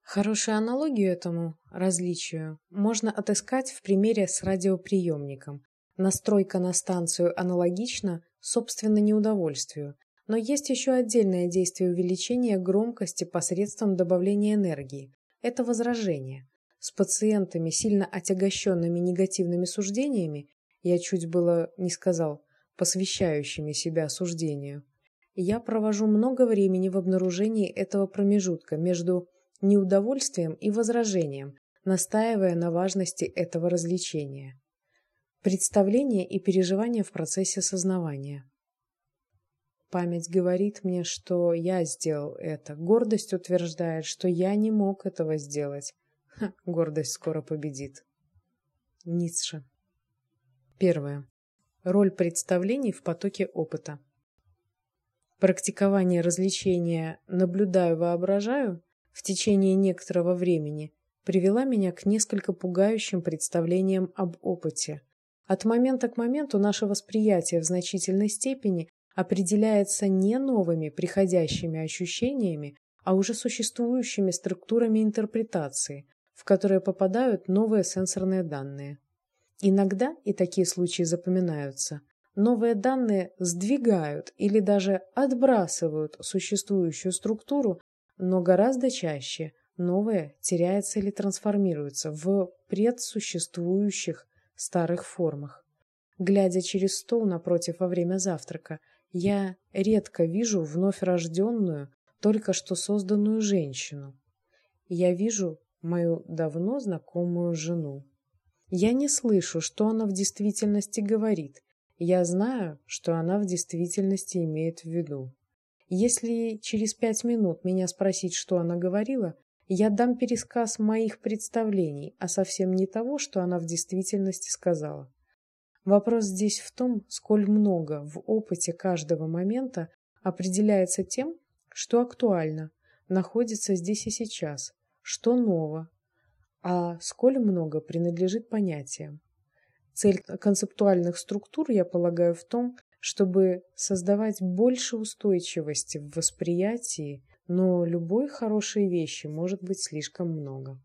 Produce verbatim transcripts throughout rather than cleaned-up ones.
Хорошую аналогию этому различию можно отыскать в примере с радиоприемником. Настройка на станцию аналогична, собственно, неудовольствию, но есть еще отдельное действие увеличения громкости посредством добавления энергии. Это возражение. С пациентами, сильно отягощенными негативными суждениями, я чуть было не сказал, посвящающими себя суждению, я провожу много времени в обнаружении этого промежутка между неудовольствием и возражением, настаивая на важности этого развлечения. Представление и переживание в процессе сознавания. Память говорит мне, что я сделал это. Гордость утверждает, что я не мог этого сделать. Ха, гордость скоро победит. Ницше. Первое. Роль представлений в потоке опыта. Практикование развлечения «наблюдаю-воображаю» в течение некоторого времени привела меня к несколько пугающим представлениям об опыте. От момента к моменту наше восприятие в значительной степени определяется не новыми приходящими ощущениями, а уже существующими структурами интерпретации, в которые попадают новые сенсорные данные. Иногда, и такие случаи запоминаются, новые данные сдвигают или даже отбрасывают существующую структуру, но гораздо чаще новое теряется или трансформируется в предсуществующих старых формах. Глядя через стол напротив во время завтрака, я редко вижу вновь рожденную, только что созданную женщину. Я вижу мою давно знакомую жену. Я не слышу, что она в действительности говорит. Я знаю, что она в действительности имеет в виду. Если через пять минут меня спросить, что она говорила, я дам пересказ моих представлений, а совсем не того, что она в действительности сказала. Вопрос здесь в том, сколь много в опыте каждого момента определяется тем, что актуально, находится здесь и сейчас, что ново, а сколь много принадлежит понятиям. Цель концептуальных структур, я полагаю, в том, чтобы создавать больше устойчивости в восприятии, но любой хорошей вещи может быть слишком много.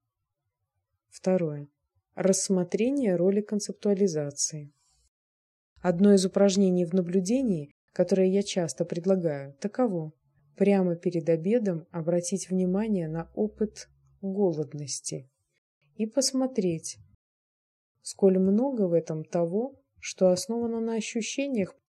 Второе. Рассмотрение роли концептуализации. Одно из упражнений в наблюдении, которое я часто предлагаю, таково: прямо перед обедом обратить внимание на опыт голодности и посмотреть, сколь много в этом того, что основано на ощущениях,